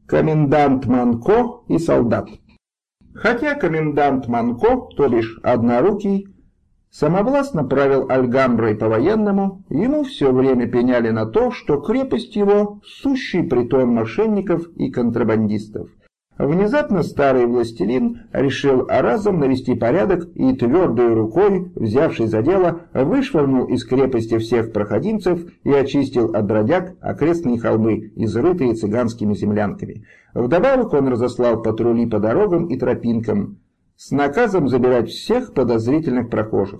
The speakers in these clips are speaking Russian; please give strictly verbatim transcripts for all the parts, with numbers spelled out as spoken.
Комендант Манко и солдат. Хотя комендант Манко, то бишь однорукий, самовластно правил Альгамброй по-военному, ему все время пеняли на то, что крепость его – сущий притон мошенников и контрабандистов. Внезапно старый властелин решил разом навести порядок и твердой рукой, взявшись за дело, вышвырнул из крепости всех проходимцев и очистил от бродяг окрестные холмы, изрытые цыганскими землянками. Вдобавок он разослал патрули по дорогам и тропинкам с наказом забирать всех подозрительных прохожих.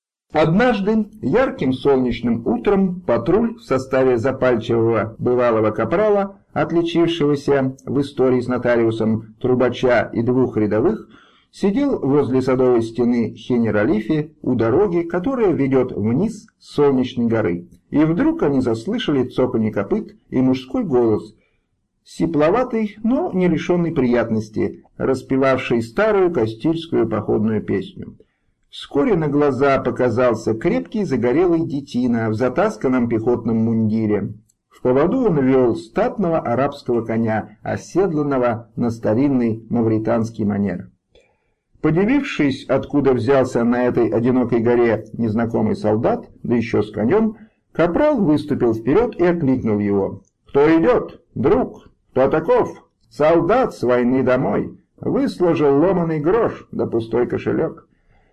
Однажды, ярким солнечным утром, патруль в составе запальчивого бывалого капрала, отличившегося в истории с нотариусом трубача и двух рядовых, сидел возле садовой стены Хенералифе у дороги, которая ведет вниз с Солнечной горы. И вдруг они заслышали цоканье копыт и мужской голос, сипловатый, но не лишенный приятности, распевавший старую кастильскую походную песню. Вскоре на глаза показался крепкий загорелый детина в затасканном пехотном мундире. В поводу он вел статного арабского коня, оседланного на старинный мавританский манер. Подивившись, откуда взялся на этой одинокой горе незнакомый солдат, да еще с конем, капрал выступил вперед и окликнул его. «Кто идет? Друг? Кто таков? Солдат с войны домой. Выслужил ломаный грош да пустой кошелек».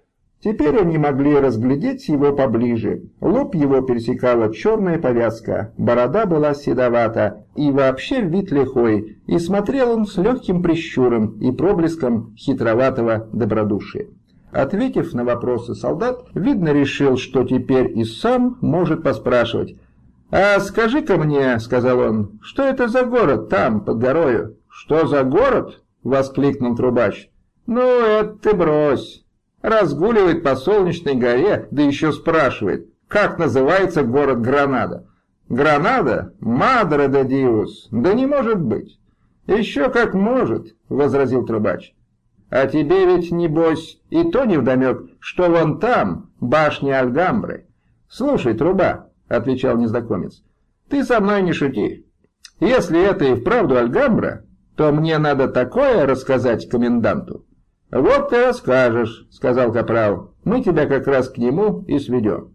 Теперь они могли разглядеть его поближе. Лоб его пересекала черная повязка, борода была седовата, и вообще вид лихой, и смотрел он с легким прищуром и проблеском хитроватого добродушия. Ответив на вопросы солдат, видно решил, что теперь и сам может поспрашивать. «А скажи-ка мне, — сказал он, — что это за город там, под горою?» «Что за город?» — воскликнул трубач. «Ну, это ты брось. Разгуливает по Солнечной горе, да еще спрашивает, как называется город Гранада. Гранада? Мадре де Диус. Да не может быть. Еще как может, возразил трубач. А тебе ведь, небось, и то невдомек, что вон там башня Альгамбры. Слушай, труба, отвечал незнакомец, ты со мной не шути. Если это и вправду Альгамбра, то мне надо такое рассказать коменданту. «Вот ты расскажешь», — сказал капрал, — «мы тебя как раз к нему и сведем».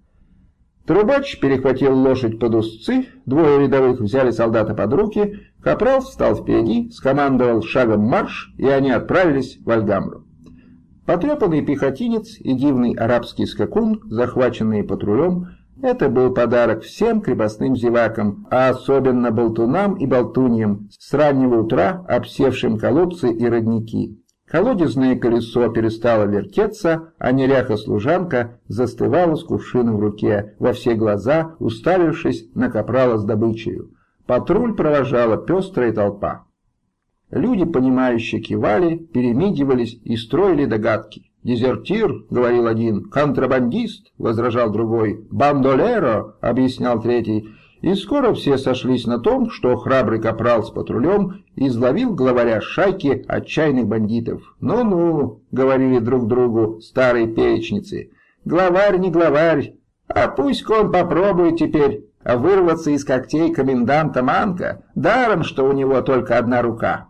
Трубач перехватил лошадь под узцы, двое рядовых взяли солдата под руки, капрал встал впереди, скомандовал шагом марш, и они отправились в Альгамбру. Потрепанный пехотинец и дивный арабский скакун, захваченные патрулем, это был подарок всем крепостным зевакам, а особенно болтунам и болтуньям, с раннего утра обсевшим колодцы и родники. Колодезное колесо перестало вертеться, а неряха-служанка застывала с кувшином в руке, во все глаза уставившись на капрала с добычею. Патруль провожала пестрая толпа. Люди, понимающие, кивали, перемигивались и строили догадки. «Дезертир», — говорил один, — «контрабандист», — возражал другой, «бандолеро», — объяснял третий. И скоро все сошлись на том, что храбрый капрал с патрулем изловил главаря шайки отчаянных бандитов. «Ну-ну», — говорили друг другу старые перечницы, — «главарь не главарь, а пусть-ка он попробует теперь вырваться из когтей коменданта Манко, даром, что у него только одна рука».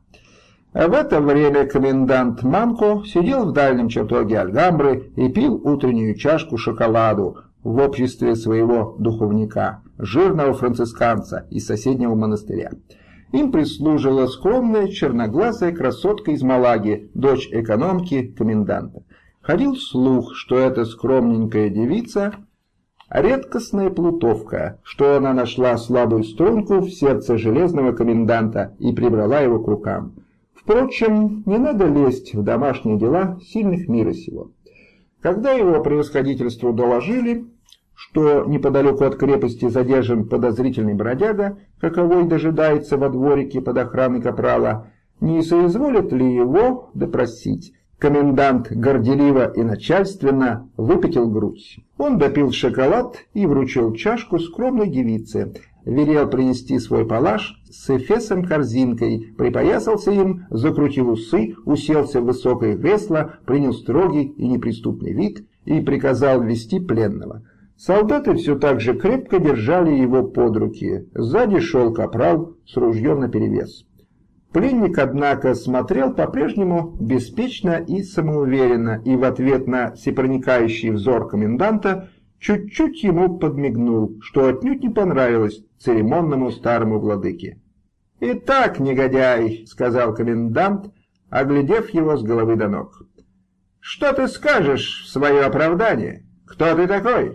А в это время комендант Манко сидел в дальнем чертоге Альгамбры и пил утреннюю чашку шоколаду в обществе своего духовника, жирного францисканца из соседнего монастыря. Им прислужила скромная черноглазая красотка из Малаги, дочь экономки коменданта. Ходил слух, что эта скромненькая девица — редкостная плутовка, что она нашла слабую струнку в сердце железного коменданта и прибрала его к рукам. Впрочем, не надо лезть в домашние дела сильных мира сего. Когда его превосходительству доложили, что неподалеку от крепости задержан подозрительный бродяга, каковой дожидается во дворике под охраной капрала, не соизволят ли его допросить, комендант горделиво и начальственно выпятил грудь. Он допил шоколад и вручил чашку скромной девице, велел принести свой палаш с эфесом-корзинкой, припоясался им, закрутил усы, уселся в высокое кресло, принял строгий и неприступный вид и приказал ввести пленного. Солдаты все так же крепко держали его под руки. Сзади шел капрал с ружьем наперевес. Пленник, однако, смотрел по-прежнему беспечно и самоуверенно, и в ответ на всепроникающий взор коменданта чуть-чуть ему подмигнул, что отнюдь не понравилось церемонному старому владыке. «Итак, негодяй», — сказал комендант, оглядев его с головы до ног, — «что ты скажешь в свое оправдание? Кто ты такой?»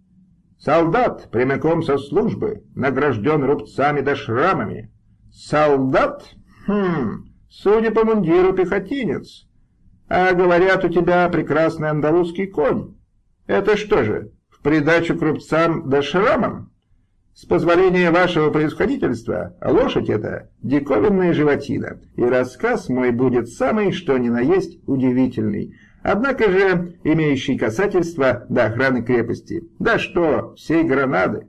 «Солдат, прямиком со службы, награжден рубцами да шрамами». «Солдат? Хм, судя по мундиру, пехотинец. А говорят, у тебя прекрасный андалузский конь. Это что же, в придачу к рубцам да шрамам? С позволения вашего превосходительства, лошадь эта диковинная животина, и рассказ мой будет самый что ни на есть удивительный, однако же имеющий касательство до охраны крепости, да что, всей Гранады.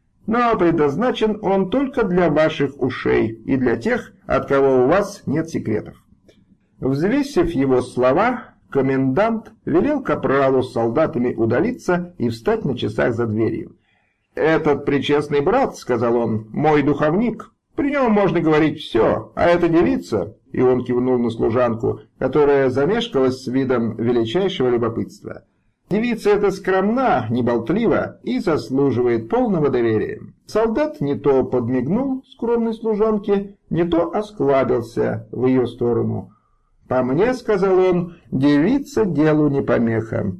Но предназначен он только для ваших ушей и для тех, от кого у вас нет секретов». Взвесив его слова, комендант велел капралу с солдатами удалиться и встать на часах за дверью. «Этот причестный брат, — сказал он, — мой духовник, при нем можно говорить все, а эта девица, — и он кивнул на служанку, которая замешкалась с видом величайшего любопытства, — девица эта скромна, неболтлива и заслуживает полного доверия». Солдат не то подмигнул скромной служанке, не то осклабился в ее сторону. «По мне, — сказал он, — девица делу не помеха».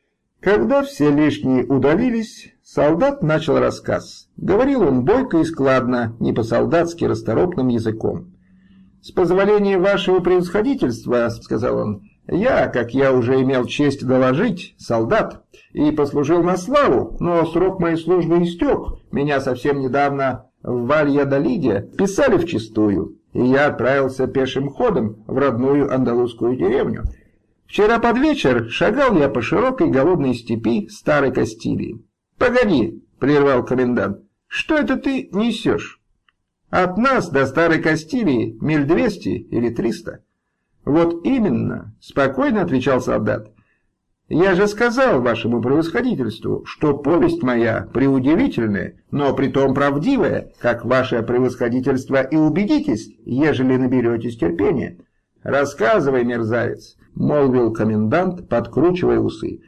Когда все лишние удалились, солдат начал рассказ. Говорил он бойко и складно, не по-солдатски расторопным языком. «С позволения вашего превосходительства, — сказал он, — я, как я уже имел честь доложить, солдат, и послужил на славу, но срок моей службы истек. Меня совсем недавно в Вальядолиде писали вчистую, и я отправился пешим ходом в родную андалузскую деревню. Вчера под вечер шагал я по широкой голодной степи старой Кастилии». «Погоди, — прервал комендант, — что это ты несешь? От нас до старой Кастилии миль двести или триста». «Вот именно, — спокойно отвечал солдат. — Я же сказал вашему превосходительству, что повесть моя преудивительная, но притом правдивая, как ваше превосходительство, и убедитесь, ежели наберетесь терпения». «Рассказывай, мерзавец, — молвил комендант, подкручивая усы.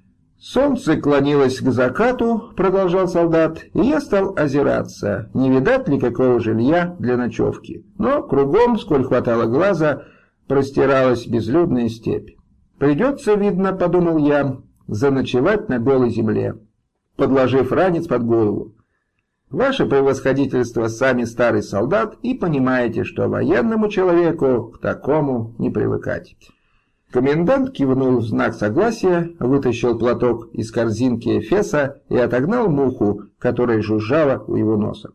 «Солнце клонилось к закату, — продолжал солдат, — и я стал озираться, не видать ли какого жилья для ночевки. Но кругом, сколь хватало глаза, простиралась безлюдная степь. Придется, видно, — подумал я, — заночевать на голой земле, подложив ранец под голову. Ваше превосходительство сами старый солдат и понимаете, что военному человеку к такому не привыкать». Комендант кивнул в знак согласия, вытащил платок из корзинки эфеса и отогнал муху, которая жужжала у его носа.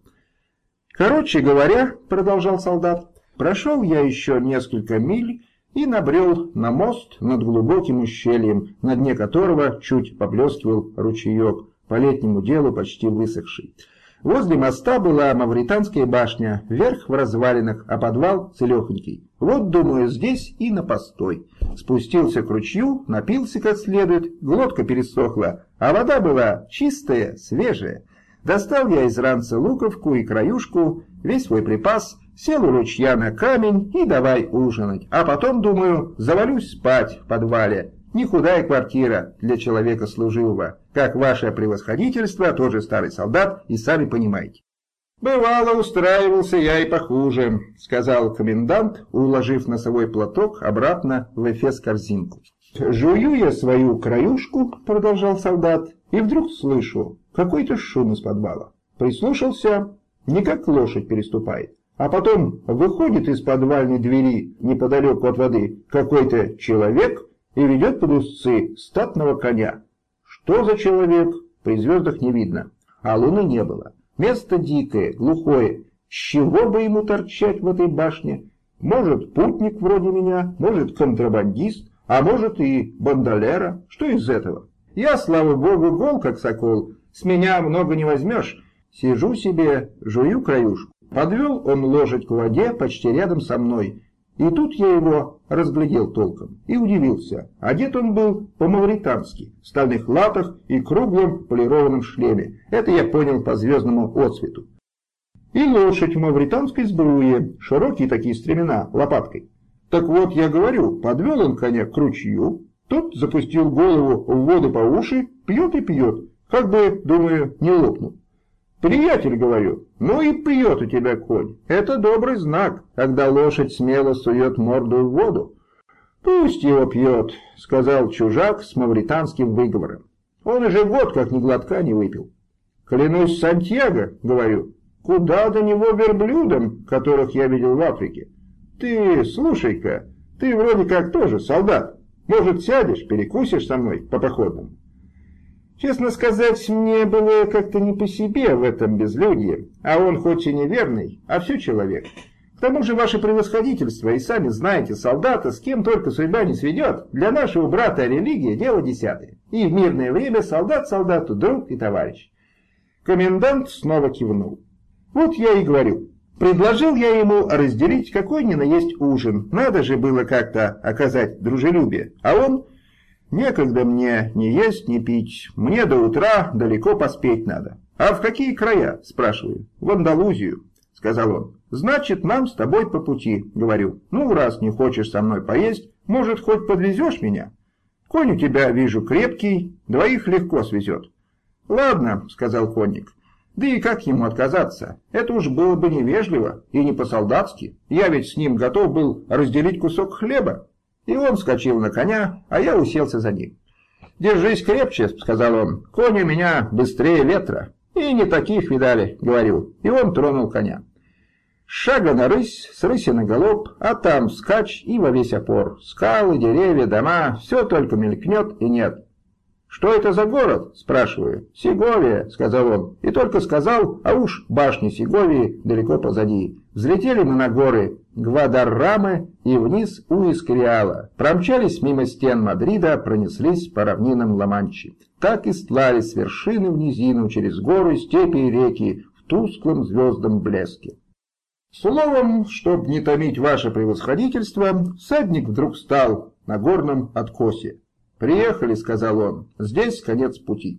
«Короче говоря, — продолжал солдат, — прошел я еще несколько миль и набрел на мост над глубоким ущельем, на дне которого чуть поблескивал ручеек, по летнему делу почти высохший. Возле моста была мавританская башня, верх в развалинах, а подвал целехонький. Вот, думаю, здесь и на постой. Спустился к ручью, напился как следует, глотка пересохла, а вода была чистая, свежая. Достал я из ранца луковку и краюшку, весь свой припас, сел у ручья на камень и давай ужинать. А потом, думаю, завалюсь спать в подвале. Не худая квартира для человека служивого, как ваше превосходительство, тоже старый солдат, и сами понимаете». «Бывало, устраивался я и похуже», — сказал комендант, уложив носовой платок обратно в эфес корзинку. «Жую я свою краюшку», — продолжал солдат, — «и вдруг слышу какой-то шум из подвала. Прислушался, не как лошадь переступает, а потом выходит из подвальной двери неподалеку от воды какой-то человек и ведет под узцы статного коня. Что за человек, при звездах не видно, а луны не было. Место дикое, глухое. С чего бы ему торчать в этой башне? Может, путник вроде меня, может, контрабандист, а может и бандолера. Что из этого? Я, слава богу, гол, как сокол. С меня много не возьмешь. Сижу себе, жую краюшку. Подвел он лошадь к воде почти рядом со мной. И тут я его разглядел толком и удивился. Одет он был по-мавритански, в стальных латах и круглом полированном шлеме. Это я понял по звездному отцвету. и лошадь в мавританской сбруе, широкие такие стремена, лопаткой. Так вот, я говорю, подвел он коня к ручью, тот запустил голову в воду по уши, пьет и пьет, как бы, думаю, не лопнул. «Приятель, — говорю, — ну и пьет у тебя конь. Это добрый знак, когда лошадь смело сует морду в воду». «Пусть его пьет, — сказал чужак с мавританским выговором. Он уже год как ни глотка не выпил. «Клянусь Сантьяго, — говорю, — куда до него верблюдам, которых я видел в Африке. Ты, слушай-ка, ты вроде как тоже солдат. Может, сядешь, перекусишь со мной по походному?» Честно сказать, мне было как-то не по себе в этом безлюдье, а он хоть и неверный, а все человек. К тому же ваше превосходительство, и сами знаете, солдата, с кем только судьба не сведет, для нашего брата религия дело десятое. И в мирное время солдат солдату друг и товарищ. Комендант снова кивнул. Вот я и говорю. Предложил я ему разделить какой ни на есть ужин. Надо же было как-то оказать дружелюбие. А он: «Некогда мне ни есть, ни пить. Мне до утра далеко поспеть надо». «А в какие края?» — спрашиваю. «В Андалузию», — сказал он. «Значит, нам с тобой по пути», — говорю. «Ну, раз не хочешь со мной поесть, может, хоть подвезешь меня? Конь у тебя, вижу, крепкий, двоих легко свезет». «Ладно», — сказал конник. «Да и как ему отказаться? Это уж было бы невежливо и не по-солдатски. Я ведь с ним готов был разделить кусок хлеба». И он вскочил на коня, а я уселся за ним. «Держись крепче», — сказал он, — «конь у меня быстрее ветра». «И не таких видали», — говорю, и он тронул коня. С шага на рысь, с рыси на галоп, а там скач и во весь опор. Скалы, деревья, дома, все только мелькнет и нет. «Что это за город?» — спрашиваю. «Сеговия», — сказал он. И только сказал, а уж башни Сеговии далеко позади. Взлетели мы на горы Гвадаррамы и вниз у Эскориала. Промчались мимо стен Мадрида, пронеслись по равнинам Ла-Манчи. Так и стлали с вершины в низину, через горы, степи и реки, в тусклом звездном блеске. Словом, чтоб не томить ваше превосходительство, всадник вдруг стал на горном откосе. «Приехали», — сказал он, — «здесь конец пути».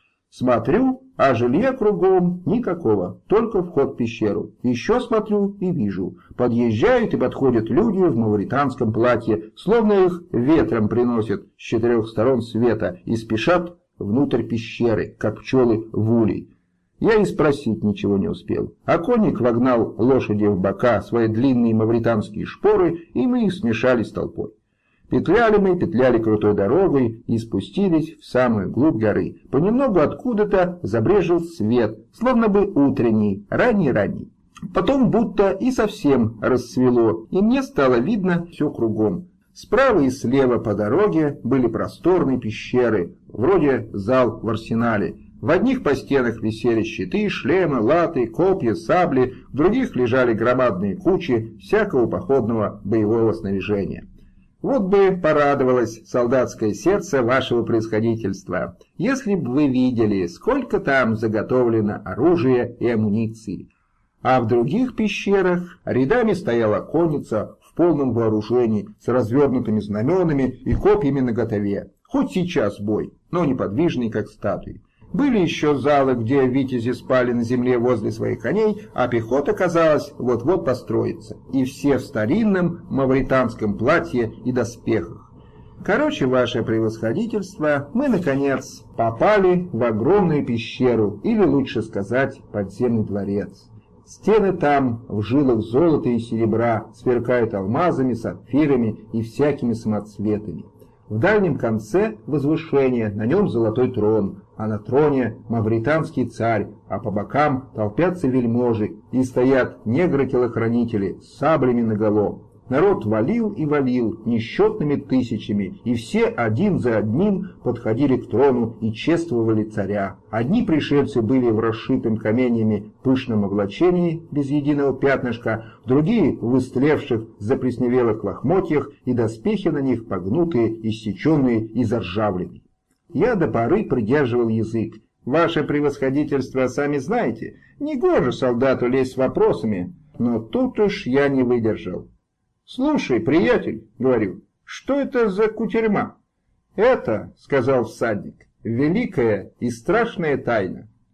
Смотрю, а жилья кругом никакого, только вход в пещеру. Еще смотрю и вижу. Подъезжают и подходят люди в мавританском платье, словно их ветром приносят с четырех сторон света и спешат внутрь пещеры, как пчелы в улей. Я и спросить ничего не успел. А конник вогнал лошади в бока свои длинные мавританские шпоры, и мы их смешали с толпой. Петляли мы, петляли крутой дорогой и спустились в самую глубь горы. Понемногу откуда-то забрежил свет, словно бы утренний, ранний-ранний. Потом будто и совсем рассвело, и мне стало видно все кругом. Справа и слева по дороге были просторные пещеры, вроде зал в арсенале. В одних по стенах висели щиты, шлемы, латы, копья, сабли, в других лежали громадные кучи всякого походного боевого снаряжения. Вот бы порадовалось солдатское сердце вашего превосходительства, если бы вы видели, сколько там заготовлено оружия и амуниции. А в других пещерах рядами стояла конница в полном вооружении, с развернутыми знаменами и копьями наготове. Хоть сейчас бой, но неподвижный, как статуи. Были еще залы, где витязи спали на земле возле своих коней, а пехота, казалось, вот-вот построится. И все в старинном мавританском платье и доспехах. Короче, ваше превосходительство, мы, наконец, попали в огромную пещеру, или, лучше сказать, подземный дворец. Стены там в жилах золота и серебра сверкают алмазами, сапфирами и всякими самоцветами. В дальнем конце возвышения, на нем золотой трон, а на троне мавританский царь, а по бокам толпятся вельможи и стоят негры-телохранители с саблями наголо. Народ валил и валил несчетными тысячами, и все один за одним подходили к трону и чествовали царя. Одни пришельцы были в расшитом каменьями пышном облачении, без единого пятнышка, другие в истлевших заплесневелых лохмотьях, и доспехи на них погнутые, иссеченные и заржавленные. Я до поры придерживал язык. Ваше превосходительство, сами знаете, негоже солдату лезть с вопросами, но тут уж я не выдержал. «Слушай, приятель, — говорю, — что это за кутерьма?» «Это, — сказал всадник, — великая и страшная тайна.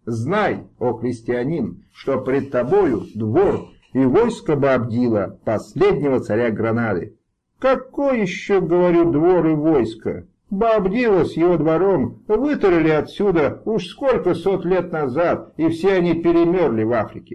Знай, о христианин, что пред тобою двор и войско Боабдила, последнего царя Гранады. Какой еще, говорю, двор и войско? Боабдила с его двором вытурили отсюда уж сколько сот лет назад, и все они перемерли в Африке.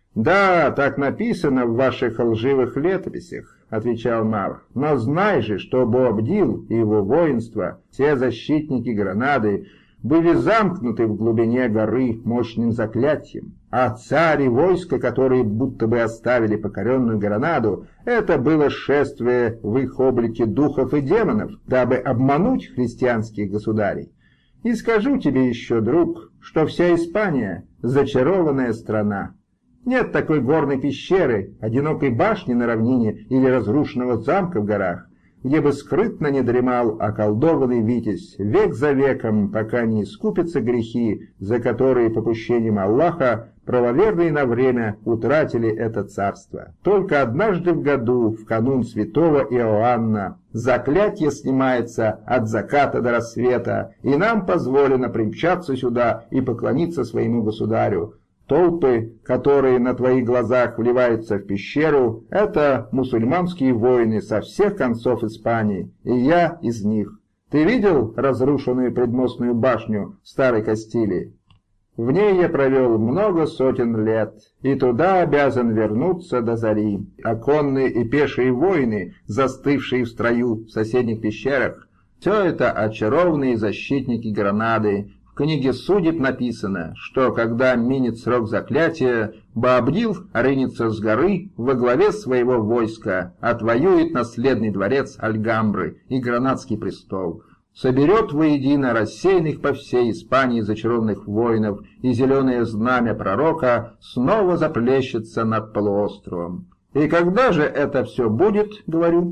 Да, так написано в ваших лживых летописях, отвечал Мавр. Но знай же, что Боабдил и его воинство, все защитники Гранады, были замкнуты в глубине горы мощным заклятием, а царь и войско, которые будто бы оставили покоренную Гранаду, это было шествие в их облике духов и демонов, дабы обмануть христианских государей. И скажу тебе еще, друг, что вся Испания — зачарованная страна. Нет такой горной пещеры, одинокой башни на равнине или разрушенного замка в горах, где бы скрытно не дремал околдованный витязь век за веком, пока не искупятся грехи, за которые попущением Аллаха правоверные на время утратили это царство. Только однажды в году, в канун святого Иоанна, заклятие снимается от заката до рассвета, и нам позволено примчаться сюда и поклониться своему государю. Толпы, которые на твоих глазах вливаются в пещеру, это мусульманские воины со всех концов Испании, и я из них. Ты видел разрушенную предмостную башню старой Кастилии? В ней я провел много сотен лет, и туда обязан вернуться до зари. А конные и пешие воины, застывшие в строю в соседних пещерах, все это очарованные защитники Гранады. В книге судеб написано, что когда минет срок заклятия, Боабдил ринется с горы во главе своего войска, отвоюет наследный дворец Альгамбры и Гранадский престол, соберет воедино рассеянных по всей Испании зачарованных воинов, и зеленое знамя пророка снова заплещется над полуостровом. И когда же это все будет, говорю?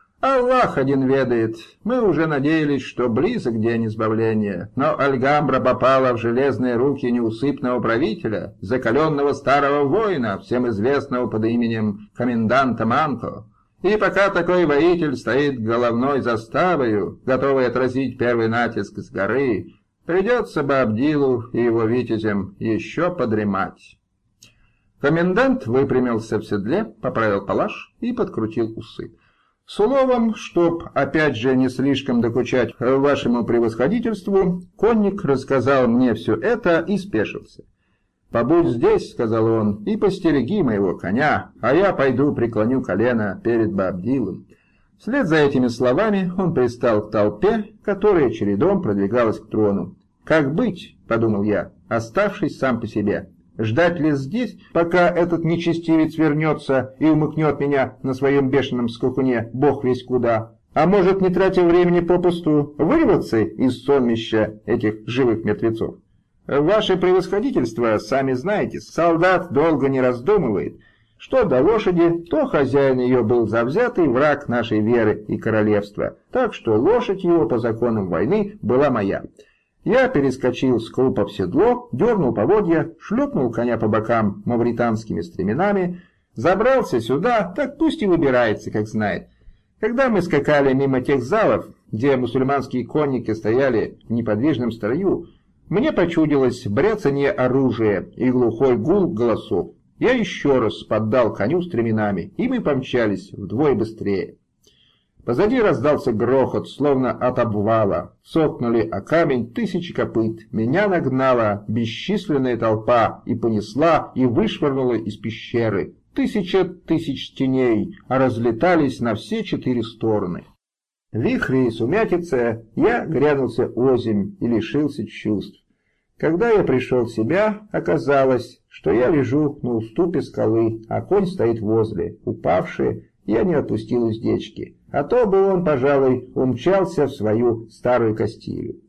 Аллах один ведает. Мы уже надеялись, что близок день избавления, но Альгамбра попала в железные руки неусыпного правителя, закаленного старого воина, всем известного под именем коменданта Манко. И пока такой воитель стоит головной заставою, готовый отразить первый натиск с горы, придется Боабдилу и его витязям еще подремать. Комендант выпрямился в седле, поправил палаш и подкрутил усы. Словом, чтоб опять же не слишком докучать вашему превосходительству, конник рассказал мне все это и спешился. «Побудь здесь, — сказал он, — и постереги моего коня, а я пойду преклоню колено перед Боабдилом». Вслед за этими словами он пристал к толпе, которая чередом продвигалась к трону. «Как быть, — подумал я, оставшись сам по себе, — ждать ли здесь, пока этот нечестивец вернется и умыкнет меня на своем бешеном скакуне бог весь куда? А может, не тратя времени попусту, вырваться из сонмища этих живых мертвецов? Ваше превосходительство, сами знаете, солдат долго не раздумывает. Что до лошади, то хозяин ее был завзятый враг нашей веры и королевства, так что лошадь его по законам войны была моя. Я перескочил с крупа в седло, дернул поводья, шлепнул коня по бокам мавританскими стременами, забрался сюда, так пусть и выбирается, как знает. Когда мы скакали мимо тех залов, где мусульманские конники стояли в неподвижном строю, мне почудилось бряцанье оружия и глухой гул голосов. Я еще раз поддал коню стременами, и мы помчались вдвое быстрее. Позади раздался грохот, словно от обвала. Цокнули о камень тысячи копыт. Меня нагнала бесчисленная толпа и понесла, и вышвырнула из пещеры. Тысяча тысяч теней разлетались на все четыре стороны. В вихре и сумятице я грянулся озимь и лишился чувств. Когда я пришел в себя, оказалось, что я лежу на уступе скалы, а конь стоит возле. Упавший, я не отпустил уздечки. А то бы он, пожалуй, умчался в свою старую Кастилию.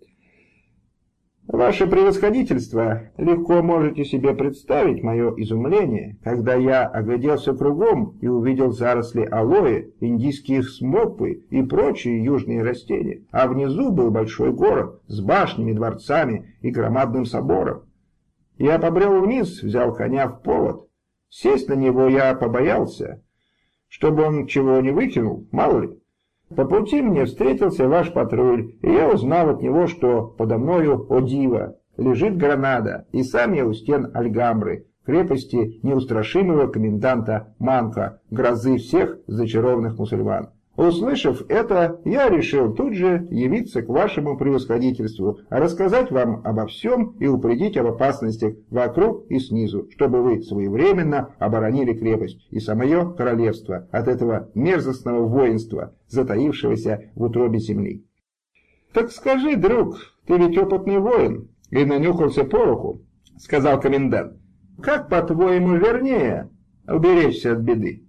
Ваше превосходительство, легко можете себе представить мое изумление, когда я огляделся кругом и увидел заросли алоэ, индийские смоквы и прочие южные растения, а внизу был большой город с башнями, дворцами и громадным собором. Я побрел вниз, взял коня в повод. Сесть на него я побоялся, чтобы он чего не выкинул, мало ли. По пути мне встретился ваш патруль, и я узнал от него, что подо мною, о диво, лежит Гранада, и сам я у стен Альгамбры, крепости неустрашимого коменданта Манко, грозы всех зачарованных мусульман. Услышав это, я решил тут же явиться к вашему превосходительству, рассказать вам обо всем и упредить об опасностях вокруг и снизу, чтобы вы своевременно оборонили крепость и самое королевство от этого мерзостного воинства, затаившегося в утробе земли. «Так скажи, друг, ты ведь опытный воин и нанюхался пороху», — сказал комендант. «Как, по-твоему, вернее уберечься от беды?»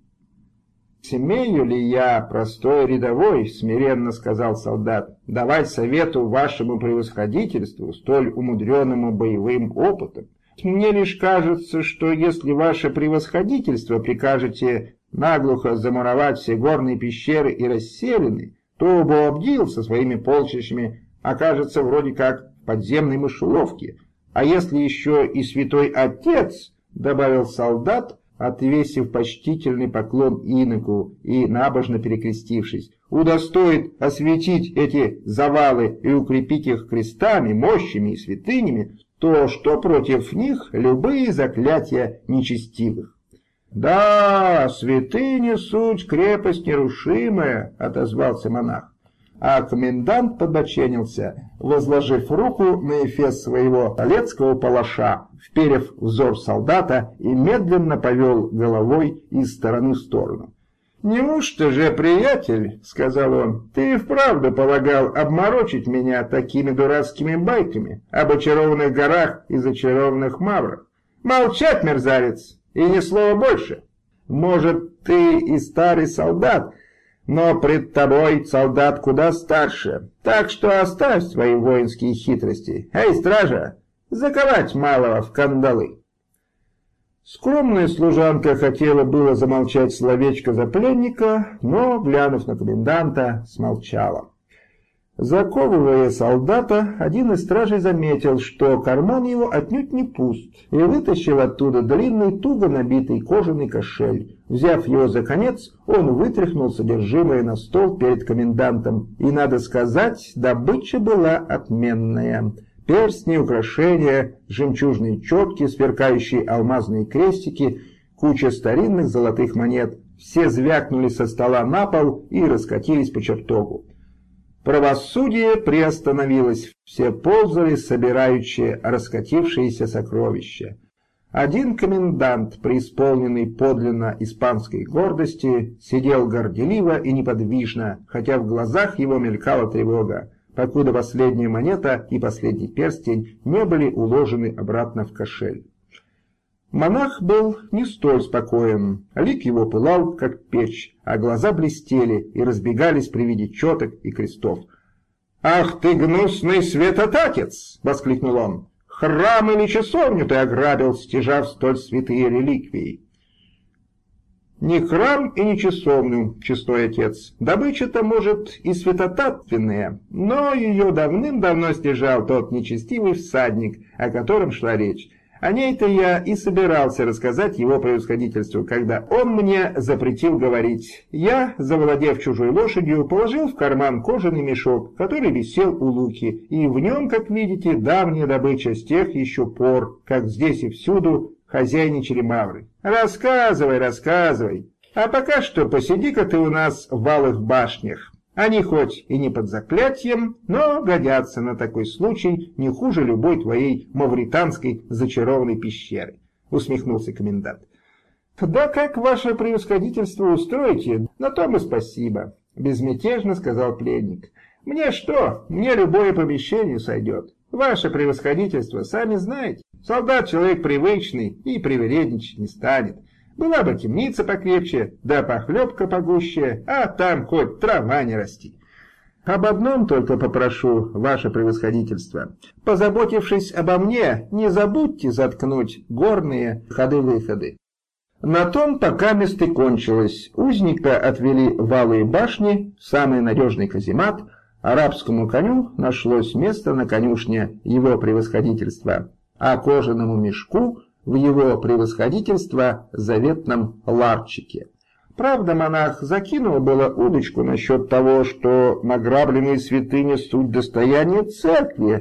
«Смею ли я, простой рядовой, — смиренно сказал солдат, — давать совету вашему превосходительству, столь умудренному боевым опытом? Мне лишь кажется, что если ваше превосходительство прикажете наглухо замуровать все горные пещеры и расселены, то Боабдил со своими полчищами окажется вроде как в подземной мышеловке. А если еще и святой отец, — добавил солдат, отвесив почтительный поклон иноку и набожно перекрестившись, — удостоит осветить эти завалы и укрепить их крестами, мощами и святынями, то что против них любые заклятия нечестивых? «Да, святыни суть крепость нерушимая», — отозвался монах. А комендант подбоченился, возложив руку на эфес своего талецкого палаша, вперев взор солдата и медленно повел головой из стороны в сторону. «Неужто же, приятель, — сказал он, — ты вправду полагал обморочить меня такими дурацкими байками об очарованных горах и зачарованных маврах? Молчать, мерзавец, и ни слова больше! Может, ты и старый солдат, но пред тобой солдат куда старше, так что оставь свои воинские хитрости. Эй, стража, заковать малого в кандалы!» Скромная служанка хотела было замолчать словечко за пленника, но, глянув на коменданта, смолчала. Заковывая солдата, один из стражей заметил, что карман его отнюдь не пуст, и вытащил оттуда длинный, туго набитый кожаный кошель. Взяв его за конец, он вытряхнул содержимое на стол перед комендантом, и, надо сказать, добыча была отменная. Перстни, украшения, жемчужные четки, сверкающие алмазные крестики, куча старинных золотых монет — все звякнули со стола на пол и раскатились по чертогу. Правосудие приостановилось, все ползали, собирающие раскатившиеся сокровища. Один комендант, преисполненный подлинно испанской гордости, сидел горделиво и неподвижно, хотя в глазах его мелькала тревога, покуда последняя монета и последний перстень не были уложены обратно в кошель. Монах был не столь спокоен, лик его пылал, как печь, а глаза блестели и разбегались при виде четок и крестов. «Ах ты, гнусный святотатец!» — воскликнул он. «Храм или часовню ты ограбил, стяжав столь святые реликвии!» «Не храм и не часовню, честной отец. Добыча-то, может, и святотатственная, но ее давным-давно стяжал тот нечестивый всадник, о котором шла речь. О ней-то я и собирался рассказать его превосходительству, когда он мне запретил говорить. Я, завладев чужой лошадью, положил в карман кожаный мешок, который висел у луки, и в нем, как видите, давняя добыча с тех еще пор, как здесь и всюду хозяйничали мавры. Рассказывай, рассказывай. А пока что посиди-ка ты у нас в Алых башнях. Они хоть и не под заклятием, но годятся на такой случай не хуже любой твоей мавританской зачарованной пещеры», — усмехнулся комендант. «Да как ваше превосходительство устроите, на том и спасибо», — безмятежно сказал пленник. «Мне что, мне любое помещение сойдет. Ваше превосходительство, сами знаете, солдат человек привычный и привередничать не станет. Была бы темница покрепче, да похлебка погуще, а там хоть трава не расти. Об одном только попрошу, ваше превосходительство. Позаботившись обо мне, не забудьте заткнуть горные ходы-выходы». На том пока место кончилось. Узника отвели в Алые башни, в самый надежный каземат. Арабскому коню нашлось место на конюшне его превосходительства, а кожаному мешку в его превосходительство заветном ларчике. Правда, монах закинул было удочку насчет того, что награбленные святыни суть достояние церкви,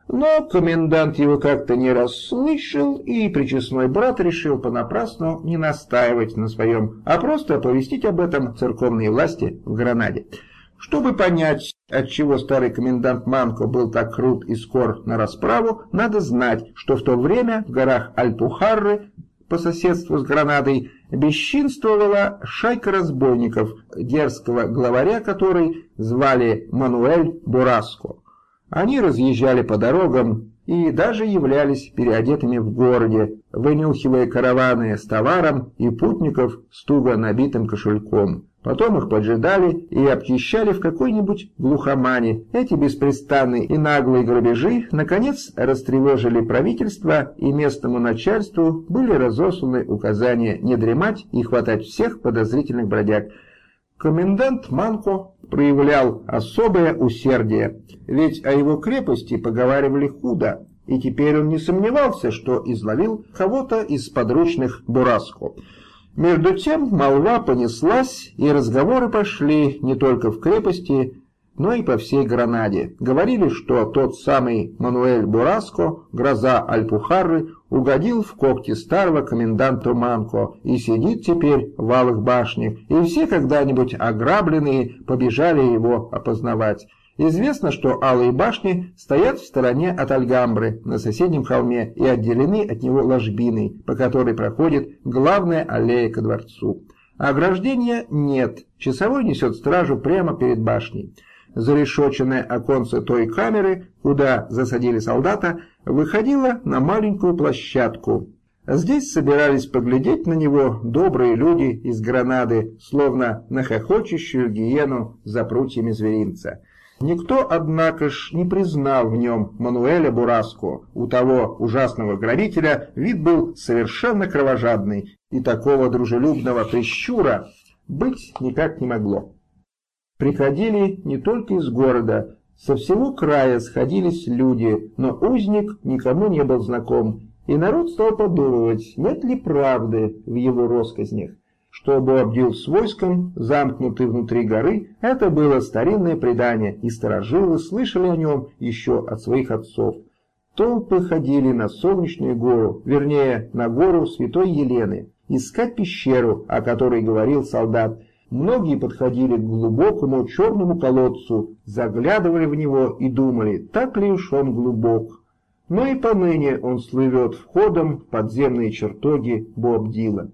Но комендант его как-то не расслышал, и причестной брат решил понапрасну не настаивать на своем, а просто оповестить об этом церковные власти в Гранаде. Чтобы понять, отчего старый комендант Манко был так крут и скор на расправу, надо знать, что в то время в горах Альпухарры по соседству с Гранадой бесчинствовала шайка разбойников, дерзкого главаря которой звали Мануэль Бураско. Они разъезжали по дорогам и даже являлись переодетыми в городе, вынюхивая караваны с товаром и путников с туго набитым кошельком. Потом их поджидали и обчищали в какой-нибудь глухомане. Эти беспрестанные и наглые грабежи, наконец, растревожили правительство, и местному начальству были разосланы указания не дремать и хватать всех подозрительных бродяг. Комендант Манко проявлял особое усердие, ведь о его крепости поговаривали худо, и теперь он не сомневался, что изловил кого-то из подручных Бураско. Между тем молва понеслась, и разговоры пошли не только в крепости, но и по всей Гранаде. Говорили, что тот самый Мануэль Бураско, гроза Альпухарры, угодил в когти старого коменданта Манко и сидит теперь в Алых башнях, и все когда-нибудь ограбленные побежали его опознавать. Известно, что Алые башни стоят в стороне от Альгамбры на соседнем холме и отделены от него ложбиной, по которой проходит главная аллея ко дворцу. Ограждения нет, часовой несет стражу прямо перед башней. Зарешоченное оконце той камеры, куда засадили солдата, выходило на маленькую площадку. Здесь собирались поглядеть на него добрые люди из Гранады, словно на хохочущую гиену за прутьями зверинца. Никто, однако ж, не признал в нем Мануэля Бураско. У того ужасного грабителя вид был совершенно кровожадный, и такого дружелюбного прищура быть никак не могло. Приходили не только из города, со всего края сходились люди, но узник никому не был знаком, и народ стал подумывать, нет ли правды в его россказнях. Что Боабдил с войском, замкнутый внутри горы, это было старинное предание, и старожилы слышали о нем еще от своих отцов. Толпы ходили на Солнечную гору, вернее, на гору Святой Елены, искать пещеру, о которой говорил солдат. Многие подходили к глубокому черному колодцу, заглядывали в него и думали, так ли уж он глубок. Но и поныне он слывет входом в подземные чертоги Боабдила.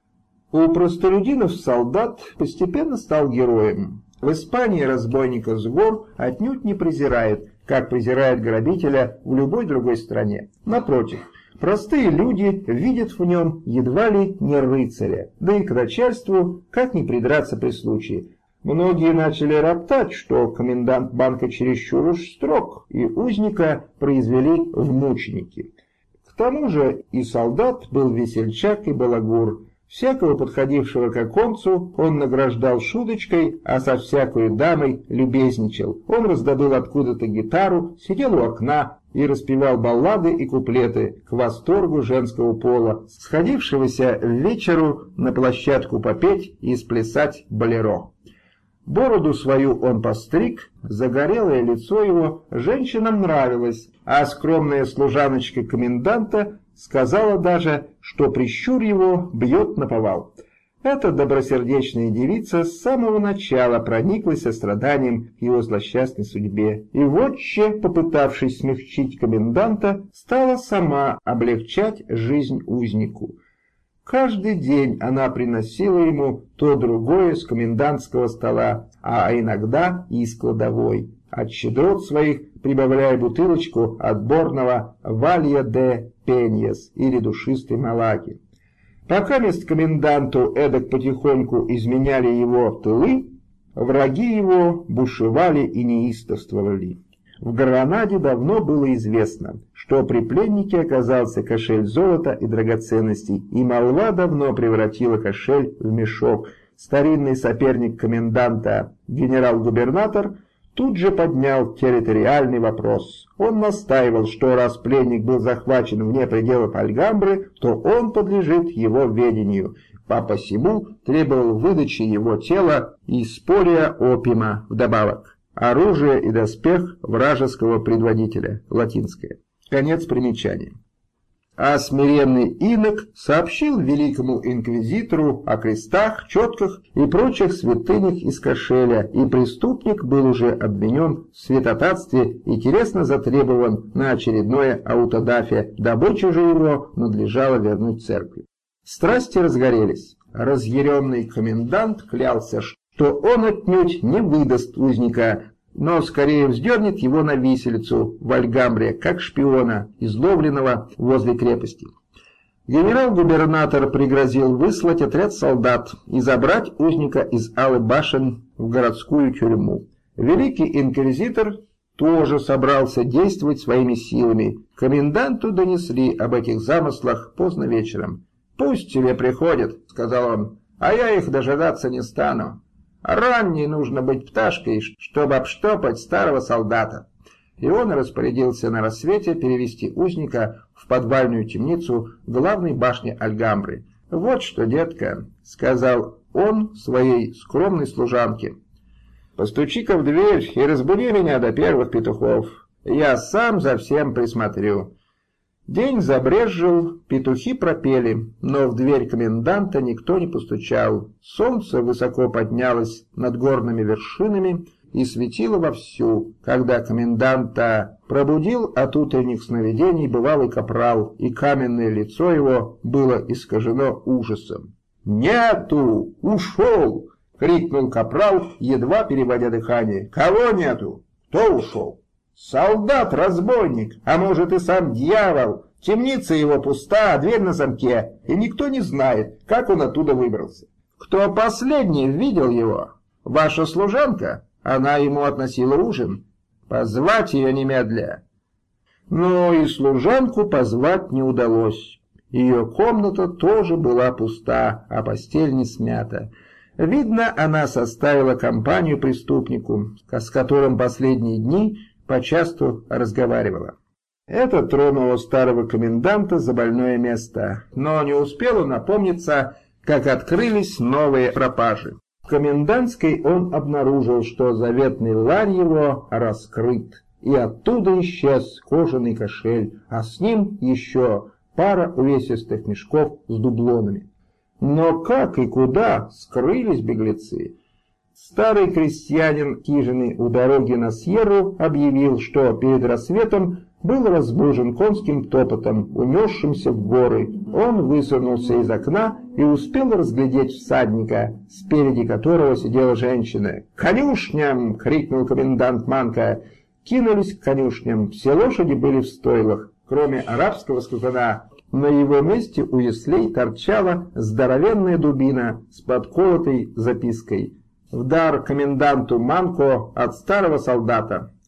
У простолюдинов солдат постепенно стал героем. В Испании разбойника с гор отнюдь не презирают, как презирают грабителя в любой другой стране. Напротив, простые люди видят в нем едва ли не рыцаря, да и к начальству как не придраться при случае. Многие начали роптать, что комендант банка чересчур уж строг, и узника произвели в мученики. К тому же и солдат был весельчак и балагур. Всякого подходившего к оконцу он награждал шуточкой, а со всякой дамой любезничал. Он раздобыл откуда-то гитару, сидел у окна и распевал баллады и куплеты к восторгу женского пола, сходившегося вечеру на площадку попеть и сплясать болеро. Бороду свою он постриг, загорелое лицо его женщинам нравилось, а скромная служаночка коменданта сказала даже, что прищур его бьет наповал. Эта добросердечная девица с самого начала прониклась состраданием к его злосчастной судьбе, и вотче, попытавшись смягчить коменданта, стала сама облегчать жизнь узнику. Каждый день она приносила ему то другое с комендантского стола, а иногда и из кладовой, от щедрот своих прибавляя бутылочку отборного Валья де Пеньес или душистой малаки. Пока мест коменданту эдак потихоньку изменяли его тылы, враги его бушевали и неистовствовали. В Гранаде давно было известно, что при пленнике оказался кошель золота и драгоценностей, и молва давно превратила кошель в мешок. Старинный соперник коменданта, генерал-губернатор, тут же поднял территориальный вопрос. Он настаивал, что раз пленник был захвачен вне пределов Альгамбры, то он подлежит его ведению. А посему требовал выдачи его тела и спория опима вдобавок. оружие и доспех вражеского предводителя, латинское. Конец примечания. А смиренный инок сообщил великому инквизитору о крестах, четках и прочих святынях из кошеля, и преступник был уже обвинен в святотатстве и телесно затребован на очередное аутодафе, добычу же его надлежало вернуть церкви. Страсти разгорелись. Разъяренный комендант клялся, что он отнюдь не выдаст узника, но скорее вздернет его на виселицу в Альгамбре, как шпиона, изловленного возле крепости. Генерал-губернатор пригрозил выслать отряд солдат и забрать узника из Алый башен в городскую тюрьму. Великий инквизитор тоже собрался действовать своими силами. Коменданту донесли об этих замыслах поздно вечером. «Пусть тебе приходят», — сказал он, — «а я их дожидаться не стану. Ранней нужно быть пташкой, чтобы обштопать старого солдата». И он распорядился на рассвете перевести узника в подвальную темницу главной башни Альгамбры. «Вот что, детка», — сказал он своей скромной служанке, — «постучи-ка в дверь и разбуди меня до первых петухов. Я сам за всем присмотрю». День забрезжил, петухи пропели, но в дверь коменданта никто не постучал. Солнце высоко поднялось над горными вершинами и светило вовсю, когда коменданта пробудил от утренних сновидений бывалый капрал, и каменное лицо его было искажено ужасом. «Нету! Ушел!» — крикнул капрал, едва переводя дыхание. «Кого нету? Кто ушел?» «Солдат-разбойник, а может и сам дьявол. Темница его пуста, а дверь на замке, и никто не знает, как он оттуда выбрался. Кто последний видел его? Ваша служанка? Она ему относила ужин. Позвать ее немедля». Но и служанку позвать не удалось. Ее комната тоже была пуста, а постель не смята. Видно, она составила компанию преступнику, с которым последние дни почасту разговаривала. Это тронуло старого коменданта за больное место, но не успел он опомниться, как открылись новые пропажи. В комендантской он обнаружил, что заветный ларь его раскрыт, и оттуда исчез кожаный кошель, а с ним еще пара увесистых мешков с дублонами. Но как и куда скрылись беглецы? Старый крестьянин хижины у дороги на Сьерру объявил, что перед рассветом был разбужен конским топотом, унесшимся в горы. Он высунулся из окна и успел разглядеть всадника, спереди которого сидела женщина. «Конюшням!» — крикнул комендант Манка. Кинулись к конюшням. Все лошади были в стойлах, кроме арабского скакуна. На его месте у яслей торчала здоровенная дубина с подколотой запиской: «В дар коменданту Манко от старого солдата».